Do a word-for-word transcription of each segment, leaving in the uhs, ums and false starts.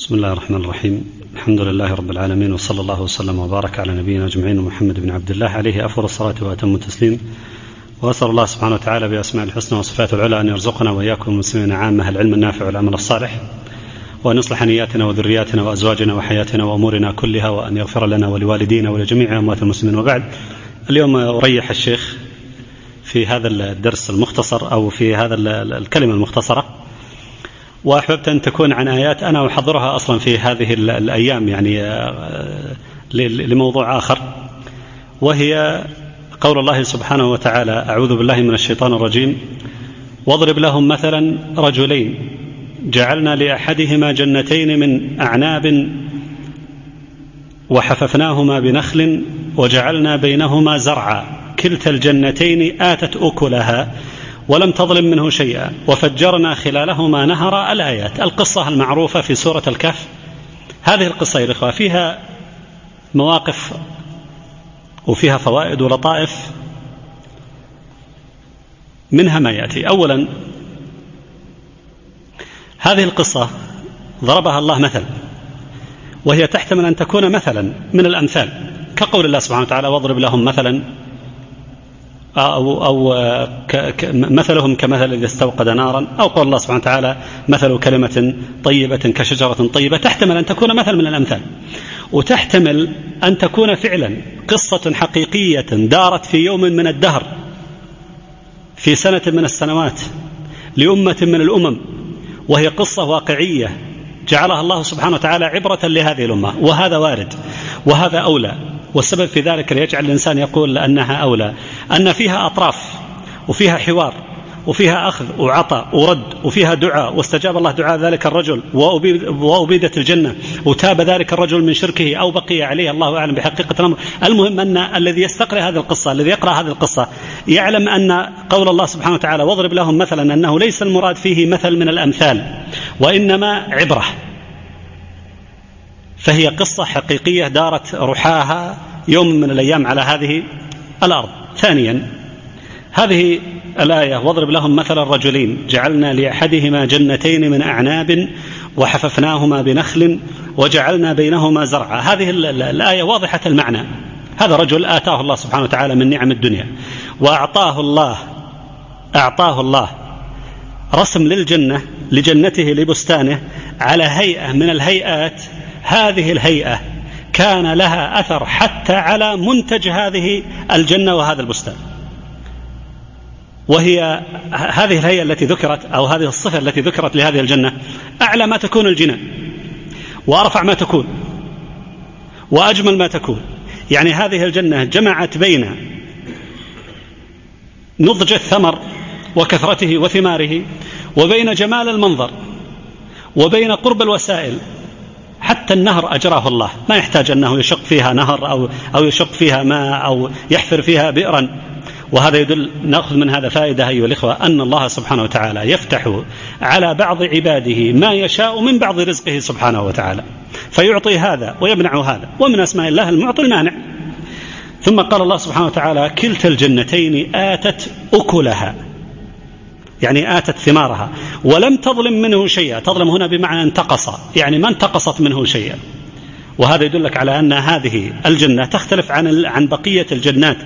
بسم الله الرحمن الرحيم. الحمد لله رب العالمين، وصلى الله وسلم وبارك على نبينا أجمعين محمد بن عبد الله عليه أفضل الصلاة وأتم التسليم. وأسأل الله سبحانه وتعالى بأسماء الحسنى وصفاته العلى أن يرزقنا وإياكم المسلمين عامة العلم النافع والعمل الصالح، وأن يصلح نياتنا وذرياتنا وأزواجنا وحياتنا وأمورنا كلها، وأن يغفر لنا ولوالدينا ولجميع أموات المسلمين. وبعد، اليوم أريح الشيخ في هذا الدرس المختصر أو في هذا الكلمة المختصرة، وأحببت أن تكون عن آيات أنا أحضرها أصلا في هذه الأيام يعني لموضوع آخر، وهي قول الله سبحانه وتعالى: أعوذ بالله من الشيطان الرجيم، واضرب لهم مثلا رجلين جعلنا لأحدهما جنتين من أعناب وحففناهما بنخل وجعلنا بينهما زرعا كلتا الجنتين آتت أكلها ولم تظلم منه شيئا وفجرنا خلالهما نهرا. الآيات، القصة المعروفة في سورة الكهف. هذه القصة يا إخوة فيها مواقف وفيها فوائد ولطائف، منها ما يأتي. أولا، هذه القصة ضربها الله مثل، وهي تحتمل أن تكون مثلا من الأمثال، كقول الله سبحانه وتعالى: واضرب لهم مثلا، أو, أو مثلهم كمثل الذي استوقد نارا، أو قول الله سبحانه وتعالى: مثل كلمة طيبة كشجرة طيبة. تحتمل أن تكون مثل من الأمثال، وتحتمل أن تكون فعلا قصة حقيقية دارت في يوم من الدهر، في سنة من السنوات، لأمة من الأمم، وهي قصة واقعية جعلها الله سبحانه وتعالى عبرة لهذه الأمة. وهذا وارد، وهذا أولى. والسبب في ذلك ليجعل الإنسان يقول أنها أولى أن فيها أطراف، وفيها حوار، وفيها أخذ وعطاء ورد، وفيها دعاء، واستجاب الله دعاء ذلك الرجل وأبيدت الجنة، وتاب ذلك الرجل من شركه أو بقي عليه، الله أعلم بحقيقة الأمر. المهم أن الذي يستقرأ هذه القصة، الذي يقرأ هذه القصة، يعلم أن قول الله سبحانه وتعالى: واضرب لهم مثلا، أنه ليس المراد فيه مثل من الأمثال، وإنما عبرة. فهي قصة حقيقية دارت رحاها يوم من الأيام على هذه الأرض. ثانيا، هذه الآية: واضرب لهم مثل الرجلين جعلنا لأحدهما جنتين من أعناب وحففناهما بنخل وجعلنا بينهما زرعا. هذه الآية واضحة المعنى. هذا رجل آتاه الله سبحانه وتعالى من نعم الدنيا، وأعطاه الله أعطاه الله رسم للجنة، لجنته، لبستانه، على هيئة من الهيئات. هذه الهيئة كان لها أثر حتى على منتج هذه الجنة وهذا البستان، وهي هذه الهيئة التي ذكرت، أو هذه الصفة التي ذكرت لهذه الجنة، أعلى ما تكون الجنان، وأرفع ما تكون، وأجمل ما تكون. يعني هذه الجنة جمعت بين نضج الثمر وكثرته وثماره، وبين جمال المنظر، وبين قرب الوسائل. حتى النهر أجراه الله، ما يحتاج أنه يشق فيها نهر أو, أو يشق فيها ماء أو يحفر فيها بئرا. وهذا يدل، نأخذ من هذا فائدة أيها الإخوة، أن الله سبحانه وتعالى يفتح على بعض عباده ما يشاء من بعض رزقه سبحانه وتعالى، فيعطي هذا ويمنع هذا، ومن أسماء الله المعطي المانع. ثم قال الله سبحانه وتعالى: كلتا الجنتين آتت أكلها، يعني آتت ثمارها ولم تظلم منه شيئا. تظلم هنا بمعنى انتقص، يعني ما انتقصت منه شيئا. وهذا يدلك على أن هذه الجنة تختلف عن عن بقية الجنات.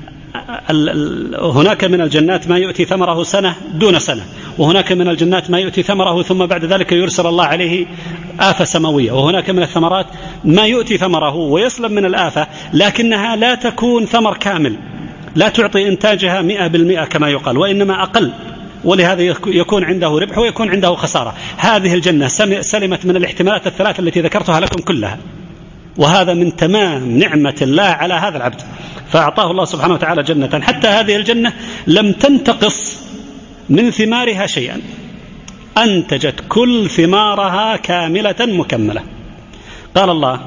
هناك من الجنات ما يؤتي ثمره سنة دون سنة، وهناك من الجنات ما يؤتي ثمره ثم بعد ذلك يرسل الله عليه آفة سماوية، وهناك من الثمرات ما يؤتي ثمره ويسلم من الآفة، لكنها لا تكون ثمر كامل، لا تعطي إنتاجها مئة بالمئة كما يقال، وإنما أقل، ولهذا يكون عنده ربح ويكون عنده خسارة. هذه الجنة سلمت من الاحتمالات الثلاث التي ذكرتها لكم كلها، وهذا من تمام نعمة الله على هذا العبد. فأعطاه الله سبحانه وتعالى جنة، حتى هذه الجنة لم تنتقص من ثمارها شيئا، أنتجت كل ثمارها كاملة مكملة. قال الله: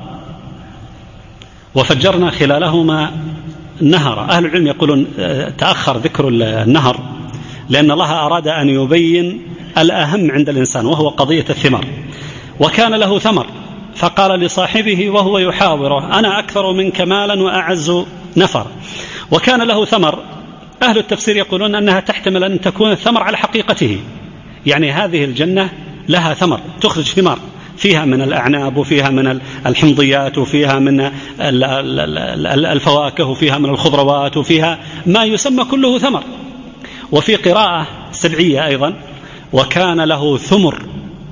وفجرنا خلالهما نهرا. أهل العلم يقولون تأخر ذكر النهر لأن الله أراد أن يبين الأهم عند الإنسان، وهو قضية الثمر. وكان له ثمر فقال لصاحبه وهو يحاوره: أنا أكثر منك مالا وأعز نفر. وكان له ثمر. أهل التفسير يقولون أنها تحتمل أن تكون الثمر على حقيقته، يعني هذه الجنة لها ثمر، تخرج ثمار، فيها من الأعناب وفيها من الحمضيات وفيها من الفواكه وفيها من الخضروات وفيها ما يسمى كله ثمر. وفي قراءة سبعية أيضا وكان له ثمر،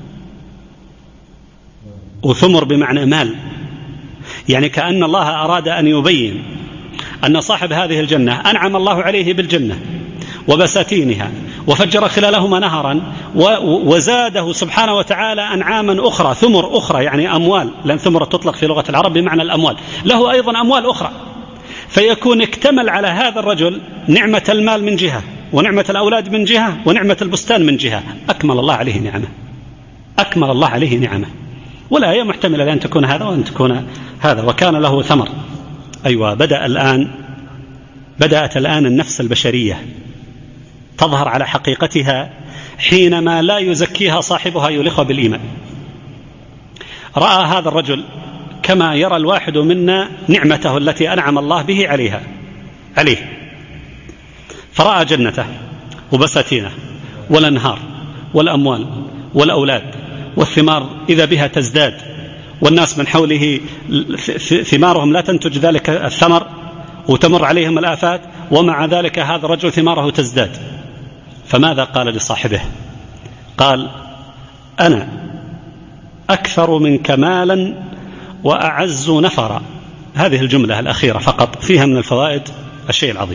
وثمر بمعنى مال، يعني كأن الله أراد أن يبين أن صاحب هذه الجنة أنعم الله عليه بالجنة وبساتينها وفجر خلالهما نهرا وزاده سبحانه وتعالى أنعاما أخرى، ثمر أخرى يعني أموال، لأن ثمر تطلق في لغة العرب بمعنى الأموال، له أيضا أموال أخرى، فيكون اكتمل على هذا الرجل نعمة المال من جهة ونعمة الأولاد من جهة ونعمة البستان من جهة، أكمل الله عليه نعمه، أكمل الله عليه نعمه. ولا هي محتملة لأن تكون هذا وأن تكون هذا. وكان له ثمر. أيوة، بدأ الآن بدأت الآن النفس البشرية تظهر على حقيقتها حينما لا يزكيها صاحبها يلخ بالإيمان. رأى هذا الرجل كما يرى الواحد منا نعمته التي أنعم الله به عليها عليه، فرأى جنته وبساتينه والأنهار والأموال والأولاد والثمار إذا بها تزداد، والناس من حوله ثمارهم لا تنتج ذلك الثمر وتمر عليهم الآفات، ومع ذلك هذا الرجل ثماره تزداد. فماذا قال لصاحبه؟ قال: أنا أكثر منك مالا وأعز نفرا. هذه الجملة الأخيرة فقط فيها من الفوائد الشيء العظيم.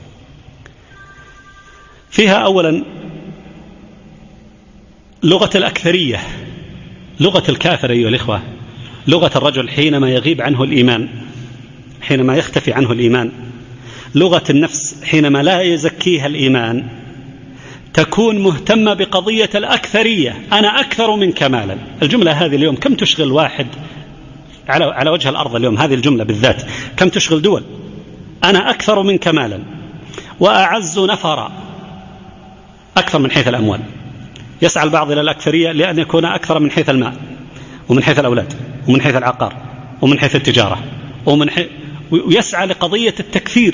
فيها أولا لغة الأكثرية، لغة الكافر أيها الإخوة، لغة الرجل حينما يغيب عنه الإيمان، حينما يختفي عنه الإيمان، لغة النفس حينما لا يزكيها الإيمان، تكون مهتمة بقضية الأكثرية. أنا أكثر منك مالا. الجملة هذه اليوم كم تشغل واحد على على وجه الأرض اليوم، هذه الجملة بالذات كم تشغل دول. أنا أكثر منك مالا وأعز نفرا، أكثر من حيث الأموال. يسعى البعض إلى الأكثرية لأن يكون أكثر من حيث المال ومن حيث الأولاد ومن حيث العقار ومن حيث التجارة ومن حيث، ويسعى لقضية التكثير.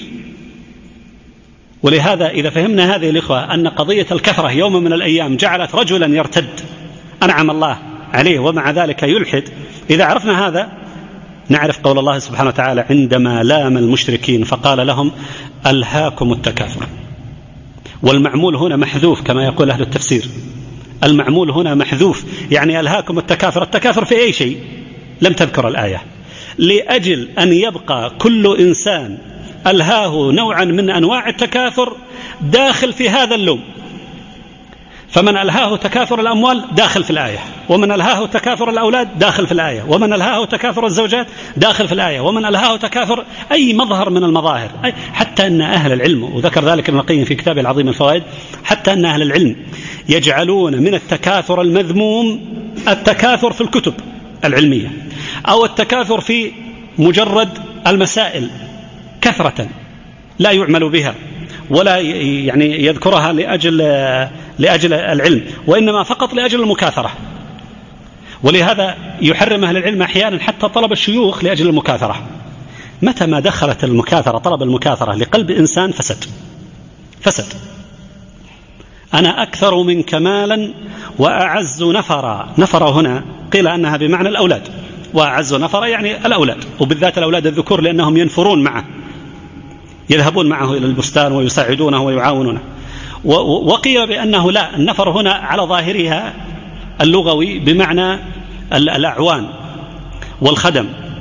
ولهذا إذا فهمنا هذه الإخوة أن قضية الكثرة يوم من الأيام جعلت رجلا يرتد أنعم الله عليه ومع ذلك يلحد، إذا عرفنا هذا نعرف قول الله سبحانه وتعالى عندما لام المشركين فقال لهم ألهاكم التكاثر. والمعمول هنا محذوف كما يقول أهل التفسير، المعمول هنا محذوف، يعني ألهاكم التكاثر. التكاثر في أي شيء لم تذكر الآية، لأجل أن يبقى كل إنسان ألهاه نوعا من أنواع التكاثر داخل في هذا اللوم. فمن ألهاه تكاثر الأموال داخل في الآية، ومن ألهاه تكاثر الأولاد داخل في الآية، ومن ألهاه تكاثر الزوجات داخل في الآية، ومن ألهاه تكاثر أي مظهر من المظاهر. حتى أن أهل العلم، وذكر ذلك ابن القيم في كتابه العظيم الفوائد، حتى أن أهل العلم يجعلون من التكاثر المذموم التكاثر في الكتب العلمية، أو التكاثر في مجرد المسائل كثرة لا يعمل بها ولا يعني يذكرها لأجل لأجل العلم، وإنما فقط لأجل المكاثرة. ولهذا يحرم أهل العلم أحيانا حتى طلب الشيوخ لأجل المكاثرة. متى ما دخلت المكاثرة طلب المكاثرة لقلب إنسان فسد فسد. أنا أكثر منك مالا وأعز نفرا. نفر هنا قيل أنها بمعنى الأولاد، وأعز نفرا يعني الأولاد، وبالذات الأولاد الذكور لأنهم ينفرون معه، يذهبون معه إلى البستان ويساعدونه ويعاونونه. وقيل بأنه لا، النفر هنا على ظاهرها اللغوي بمعنى الأعوان والخدم،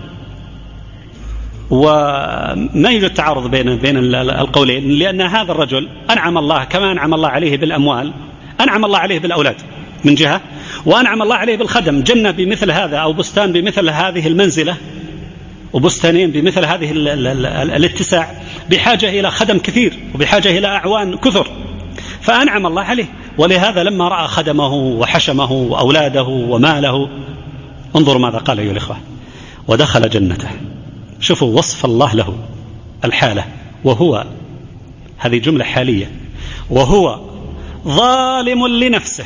وما يوجد تعارض بين بين القولين، لأن هذا الرجل أنعم الله كما أنعم الله عليه بالأموال، أنعم الله عليه بالأولاد من جهة، وأنعم الله عليه بالخدم. جنة بمثل هذا أو بستان بمثل هذه المنزلة وبستانين بمثل هذه الاتساع بحاجة إلى خدم كثير وبحاجة إلى أعوان كثر، فأنعم الله عليه. ولهذا لما رأى خدمه وحشمه وأولاده وماله، انظروا ماذا قال أيها الإخوة: ودخل جنته. شوفوا وصف الله له الحالة، وهو، هذه جملة حالية، وهو ظالم لنفسه.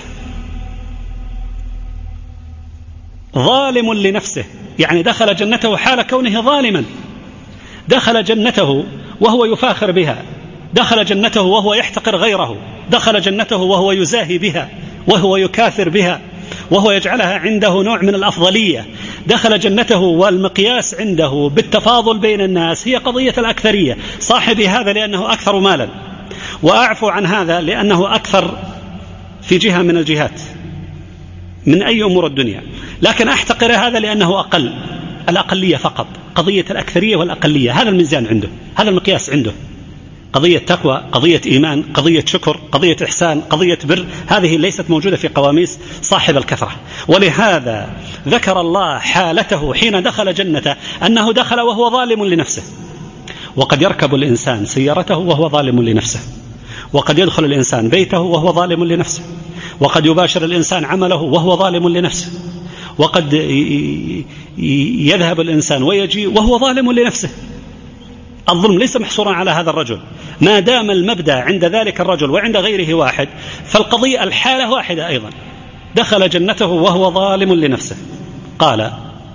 ظالم لنفسه يعني دخل جنته حال كونه ظالما، دخل جنته وهو يفاخر بها، دخل جنته وهو يحتقر غيره، دخل جنته وهو يزاهي بها وهو يكاثر بها وهو يجعلها عنده نوع من الأفضلية، دخل جنته والمقياس عنده بالتفاضل بين الناس هي قضية الأكثرية، صاحبي هذا لأنه أكثر مالا، وأعفو عن هذا لأنه أكثر في جهة من الجهات من أي أمور الدنيا، لكن أحتقر هذا لأنه أقل. الأقلية فقط، قضية الأكثرية والأقلية، هذا الميزان عنده، هذا المقياس عنده. قضية تقوى، قضية إيمان، قضية شكر، قضية إحسان، قضية بر، هذه ليست موجودة في قواميس صاحب الكثرة. ولهذا ذكر الله حالته حين دخل جنته أنه دخل وهو ظالم لنفسه. وقد يركب الإنسان سيارته وهو ظالم لنفسه، وقد يدخل الإنسان بيته وهو ظالم لنفسه، وقد يباشر الإنسان عمله وهو ظالم لنفسه، وقد يذهب الإنسان ويجي وهو ظالم لنفسه. الظلم ليس محصورا على هذا الرجل، ما دام المبدأ عند ذلك الرجل وعند غيره واحد، فالقضية الحالة واحدة أيضا. دخل جنته وهو ظالم لنفسه. قال،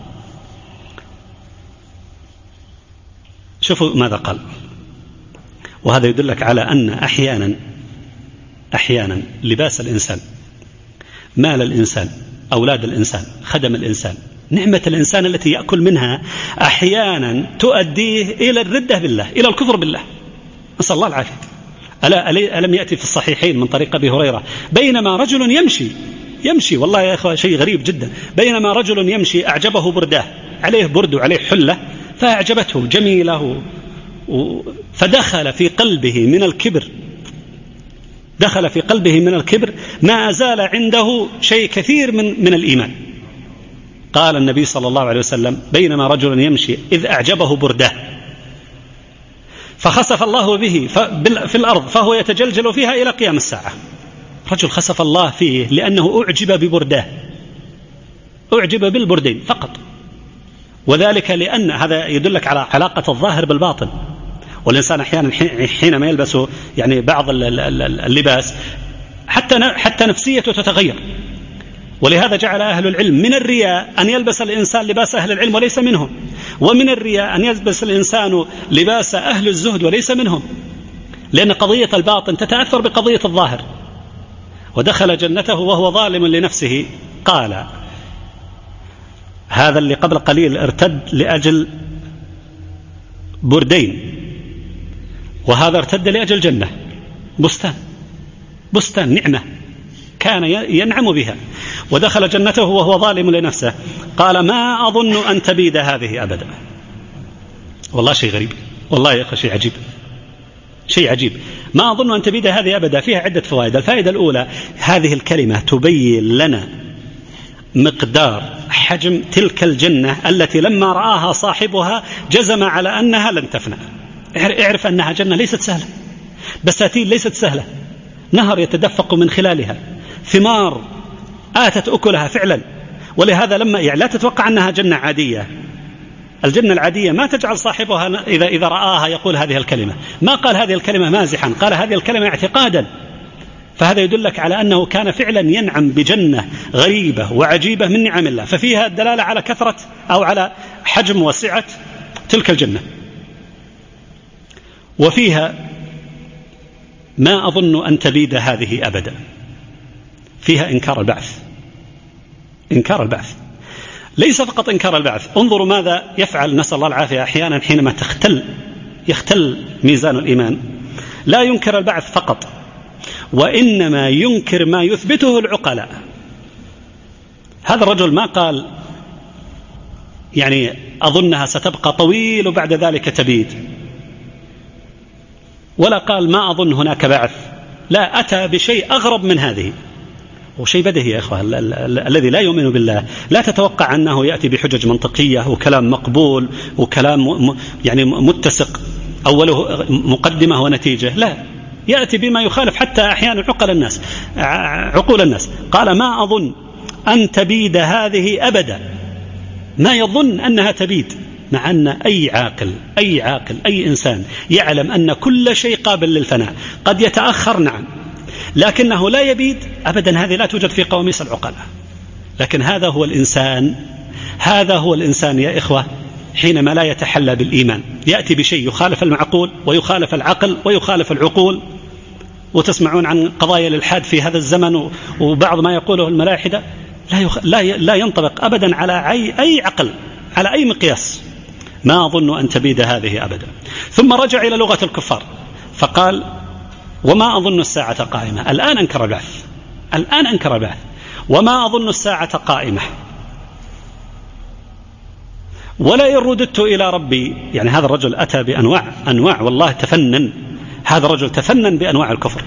شوفوا ماذا قال، وهذا يدلك على أن أحيانا أحيانا لباس الإنسان، مال الإنسان، أولاد الإنسان، خدم الإنسان، نعمة الإنسان التي يأكل منها أحيانا تؤديه إلى الردة بالله، إلى الكفر بالله، نسأل الله العافية. ألا ألم يأتي في الصحيحين من طريق أبي هريرة بينما رجل يمشي يمشي والله يا أخوة شيء غريب جدا، بينما رجل يمشي أعجبه برداه، عليه برد وعليه حلة فأعجبته جميله، فدخل في قلبه من الكبر دخل في قلبه من الكبر ما زال عنده شيء كثير من من الإيمان. قال النبي صلى الله عليه وسلم بينما رجل يمشي إذ أعجبه برده فخسف الله به في الأرض فهو يتجلجل فيها إلى قيام الساعة. رجل خسف الله فيه لأنه أعجب ببرده، أعجب بالبردين فقط، وذلك لأن هذا يدلك على علاقة الظاهر بالباطن. والإنسان أحيانا حينما يلبس يعني بعض اللباس حتى حتى نفسيته تتغير. ولهذا جعل أهل العلم من الرياء أن يلبس الإنسان لباس أهل العلم وليس منهم، ومن الرياء أن يلبس الإنسان لباس أهل الزهد وليس منهم، لأن قضية الباطن تتأثر بقضية الظاهر. ودخل جنته وهو ظالم لنفسه. قال هذا اللي قبل قليل ارتد لأجل بردين، وهذا ارتد لأجل جنة، بستان بستان نعمة كان ينعم بها. ودخل جنته وهو ظالم لنفسه. قال ما أظن أن تبيد هذه أبدا. والله شيء غريب، والله يا أخي شيء عجيب، شيء عجيب. ما أظن أن تبيد هذه أبدا. فيها عدة فوائد. الفائدة الأولى، هذه الكلمة تبين لنا مقدار حجم تلك الجنة التي لما رآها صاحبها جزم على أنها لن تفنى. اعرف أنها جنة ليست سهلة، بساتين ليست سهلة، نهر يتدفق من خلالها، ثمار آتت أكلها فعلا. ولهذا لما يعني لا تتوقع أنها جنة عادية. الجنة العادية ما تجعل صاحبها إذا إذا رآها يقول هذه الكلمة، ما قال هذه الكلمة مازحا، قال هذه الكلمة اعتقادا. فهذا يدلك على أنه كان فعلا ينعم بجنة غريبة وعجيبة من نعم الله، ففيها الدلالة على كثرة أو على حجم وسعة تلك الجنة. وفيها ما أظن أن تبيد هذه أبدا. فيها إنكار البعث، إنكار البعث، ليس فقط إنكار البعث. انظروا ماذا يفعل نسأل الله العافية أحيانا حينما تختل يختل ميزان الإيمان. لا ينكر البعث فقط، وإنما ينكر ما يثبته العقلاء. هذا الرجل ما قال يعني أظنها ستبقى طويل وبعد ذلك تبيد، ولا قال ما أظن هناك بعث، لا، أتى بشيء أغرب من هذه. وشيء بديهي يا إخوة، الذي لا يؤمن بالله لا تتوقع أنه يأتي بحجج منطقية وكلام مقبول وكلام يعني متسق أوله مقدمة ونتيجة، لا، يأتي بما يخالف حتى أحيانا عقل الناس عقول الناس. قال ما أظن أن تبيد هذه أبدا، ما يظن أنها تبيد، مع أن أي عاقل أي عاقل أي إنسان يعلم أن كل شيء قابل للفناء، قد يتأخر نعم، لكنه لا يبيد أبدا. هذه لا توجد في قواميس العقلاء. لكن هذا هو الإنسان، هذا هو الإنسان يا إخوة حينما لا يتحلى بالإيمان، يأتي بشيء يخالف المعقول ويخالف العقل ويخالف العقول. وتسمعون عن قضايا الإلحاد في هذا الزمن وبعض ما يقوله الملاحدة، لا, يخ... لا, ي... لا ينطبق أبدا على أي... أي عقل، على أي مقياس. ما أظن أن تبيد هذه أبدا. ثم رجع إلى لغة الكفار فقال وما أظن الساعة قائمة. الآن أنكر البعث، الآن أنكر البعث. وما أظن الساعة قائمة ولئن رددت إلى ربي. يعني هذا الرجل أتى بأنواع أنواع والله تفنن، هذا الرجل تفنن بأنواع الكفر،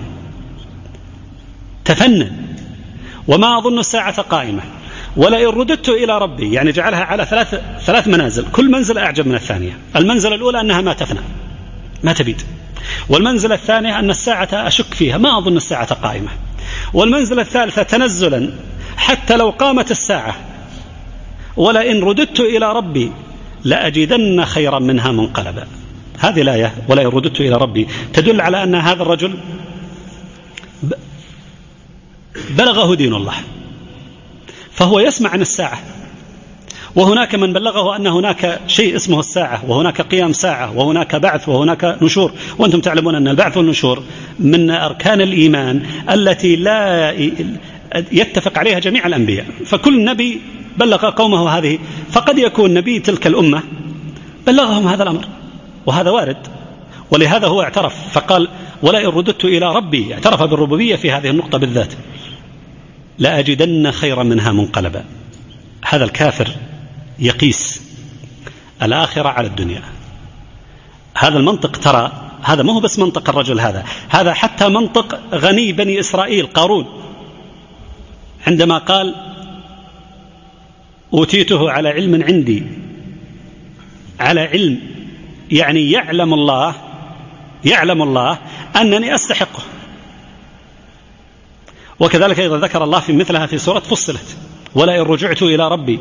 تفنن. وما أظن الساعة قائمة ولئن رددت إلى ربي، يعني جعلها على ثلاث ثلاث منازل، كل منزل أعجب من الثانية. المنزلة الأولى أنها ما تفنى، ما تبيد. والمنزلة الثانية أن الساعة أشك فيها، ما أظن الساعة قائمة. والمنزلة الثالثة تنزلا حتى لو قامت الساعة ولئن رددت إلى ربي لأجدن خيرا منها منقلبا. هذه الآية ولئن رددت إلى ربي تدل على أن هذا الرجل بلغه دين الله، فهو يسمع عن الساعة، وهناك من بلغه أن هناك شيء اسمه الساعة، وهناك قيام ساعة، وهناك بعث، وهناك نشور. وأنتم تعلمون أن البعث والنشور من أركان الإيمان التي لا يتفق عليها جميع الأنبياء، فكل نبي بلغ قومه هذه، فقد يكون نبي تلك الأمة بلغهم هذا الأمر، وهذا وارد. ولهذا هو اعترف فقال ولئن رددت إلى ربي، اعترف بالربوبية في هذه النقطة بالذات، لأجدن خيرا منها منقلبا. هذا الكافر يقيس الآخرة على الدنيا. هذا المنطق، ترى هذا ما هو بس منطق الرجل هذا، هذا حتى منطق غني بني إسرائيل قارون عندما قال أوتيته على علم عندي، على علم يعني يعلم الله يعلم الله أنني أستحقه. وكذلك أيضا ذكر الله في مثلها في سورة فصلت ولئن رجعت إلى ربي.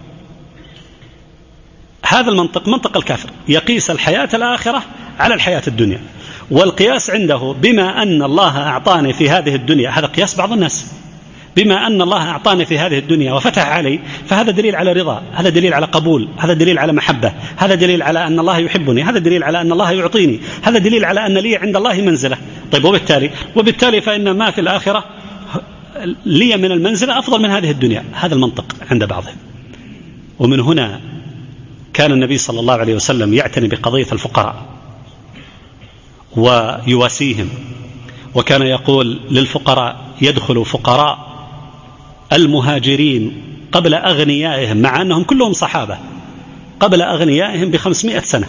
هذا المنطق منطق الكافر، يقيس الحياة الآخرة على الحياة الدنيا، والقياس عنده بما أن الله أعطاني في هذه الدنيا، هذا قياس بعض الناس، بما أن الله أعطاني في هذه الدنيا وفتح علي، فهذا دليل على رضا، هذا دليل على قبول، هذا دليل على محبة، هذا دليل على أن الله يحبني، هذا دليل على أن الله يعطيني، هذا دليل على أن لي عند الله منزلة. طيب وبالتالي وبالتالي فإن ما في الآخرة لي من المنزلة أفضل من هذه الدنيا. هذا المنطق عند بعضهم. ومن هنا كان النبي صلى الله عليه وسلم يعتني بقضية الفقراء ويواسيهم، وكان يقول للفقراء يدخل فقراء المهاجرين قبل أغنيائهم، مع أنهم كلهم صحابة، قبل أغنيائهم بخمسمائة سنة.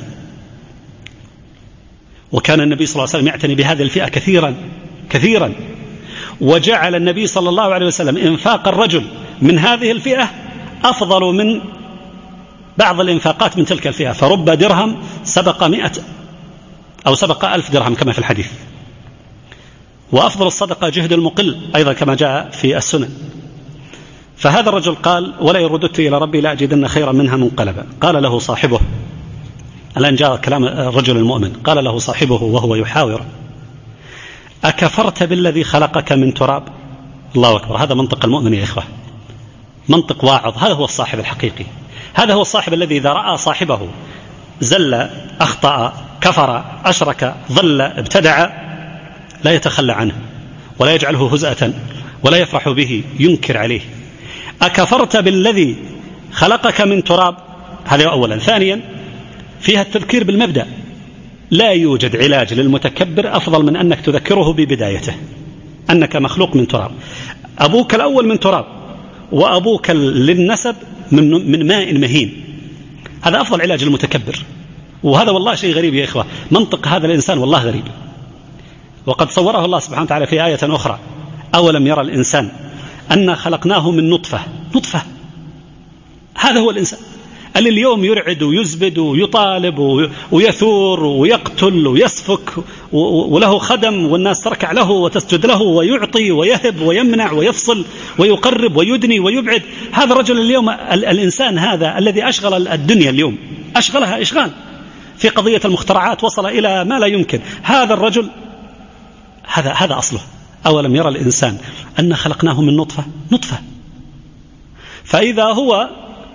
وكان النبي صلى الله عليه وسلم يعتني بهذه الفئة كثيرا كثيرا، وجعل النبي صلى الله عليه وسلم إنفاق الرجل من هذه الفئة أفضل من بعض الإنفاقات من تلك الفئة، فرب درهم سبق مئة أو سبق ألف درهم كما في الحديث. وأفضل الصدقة جهد المقل أيضا كما جاء في السنن. فهذا الرجل قال ولئن رددت إلى ربي لأجدن خيرا منها منقلبا. قال له صاحبه، الآن جاء كلام الرجل المؤمن، قال له صاحبه وهو يحاور أكفرت بالذي خلقك من تراب؟ الله أكبر. هذا منطق المؤمن يا إخوة، منطق واعظ. هذا هو الصاحب الحقيقي، هذا هو الصاحب الذي إذا رأى صاحبه زل، أخطأ، كفر، أشرك، ضل، ابتدع، لا يتخلى عنه ولا يجعله هزءة ولا يفرح به، ينكر عليه. أكفرت بالذي خلقك من تراب؟ هذا أولا. ثانيا فيها التذكير بالمبدأ، لا يوجد علاج للمتكبر أفضل من أنك تذكره ببدايته أنك مخلوق من تراب. أبوك الأول من تراب، وأبوك للنسب من, من ماء مهين. هذا أفضل علاج للمتكبر. وهذا والله شيء غريب يا إخوة، منطق هذا الإنسان والله غريب. وقد صوره الله سبحانه وتعالى في آية أخرى أولم يرى الإنسان أن خلقناه من نطفة. نطفة، هذا هو الإنسان اللي اليوم يرعد ويزبد ويطالب ويثور ويقتل ويسفك وله خدم والناس تركع له وتسجد له ويعطي ويهب ويمنع ويفصل ويقرب ويدني ويبعد. هذا الرجل اليوم، الإنسان هذا الذي أشغل الدنيا اليوم، أشغلها إشغال في قضية المخترعات، وصل إلى ما لا يمكن. هذا الرجل هذا هذا أصله. أولم يرى الإنسان أن خلقناه من نطفة. نطفة، فإذا هو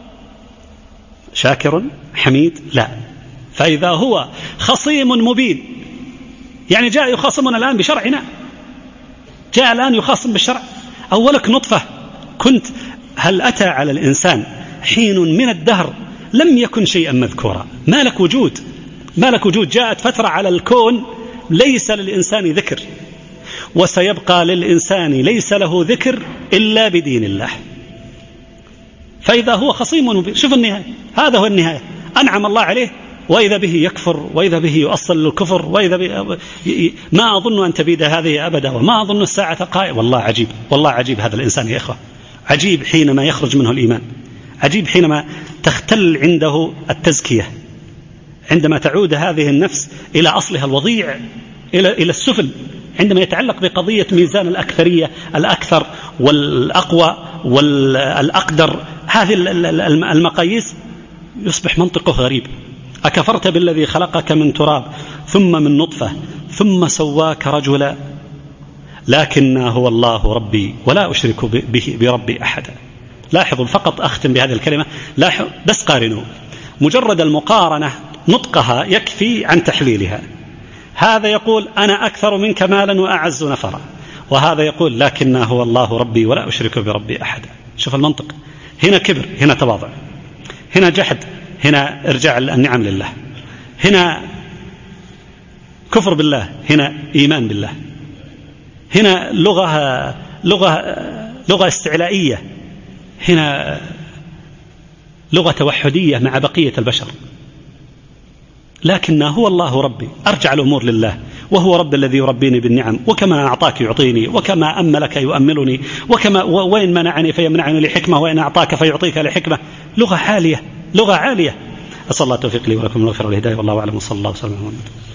شاكر حميد؟ لا، فإذا هو خصيم مبين. يعني جاء يخاصمنا الآن بشرعنا، جاء الآن يخاصم بالشرع. أولك نطفة كنت هل أتى على الإنسان حين من الدهر لم يكن شيئا مذكورا؟ ما لك وجود، ما لك وجود. جاءت فترة على الكون ليس للإنسان ذكر، وسيبقى للإنسان ليس له ذكر إلا بدين الله. فإذا هو خصيم، شوف النهاية، هذا هو النهاية. أنعم الله عليه وإذا به يكفر، وإذا به يؤصل للكفر، وإذا به ما أظن أن تبيد هذه أبدا، وما أظن الساعة قائمة. والله عجيب، والله عجيب هذا الإنسان يا إخوة. عجيب حينما يخرج منه الإيمان، عجيب حينما تختل عنده التزكية، عندما تعود هذه النفس إلى أصلها الوضيع، إلى إلى السفل، عندما يتعلق بقضية ميزان الأكثرية، الأكثر والأقوى والأقدر، هذه المقاييس، يصبح منطقه غريب. أكفرت بالذي خلقك من تراب ثم من نطفة ثم سواك رجلا لكن هو الله ربي ولا أشرك به بربي أحدا. لاحظوا، فقط أختم بهذه الكلمة، لاحظوا بس قارنوا، مجرد المقارنة نطقها يكفي عن تحليلها. هذا يقول أنا أكثر منك مالا وأعز نفرا، وهذا يقول لكن هو الله ربي ولا أشرك بربي أحدا. شوف المنطق، هنا كبر، هنا تواضع، هنا جحد، هنا إرجاع النعم لله، هنا كفر بالله، هنا إيمان بالله، هنا لغة لغة لغة استعلائية، هنا لغة توحدية مع بقية البشر. لكن هو الله ربي، أرجع الأمور لله، وهو رب الذي يربيني بالنعم، وكما أعطاك يعطيني، وكما أملك يؤملني، وكما وإن منعني فيمنعني لحكمة، وإن أعطاك فيعطيك لحكمة. لغة عالية، لغة عالية. أسأل الله التوفيق لي ولكم والخير والهداية، والله أعلم، وصلى الله وسلم على محمد.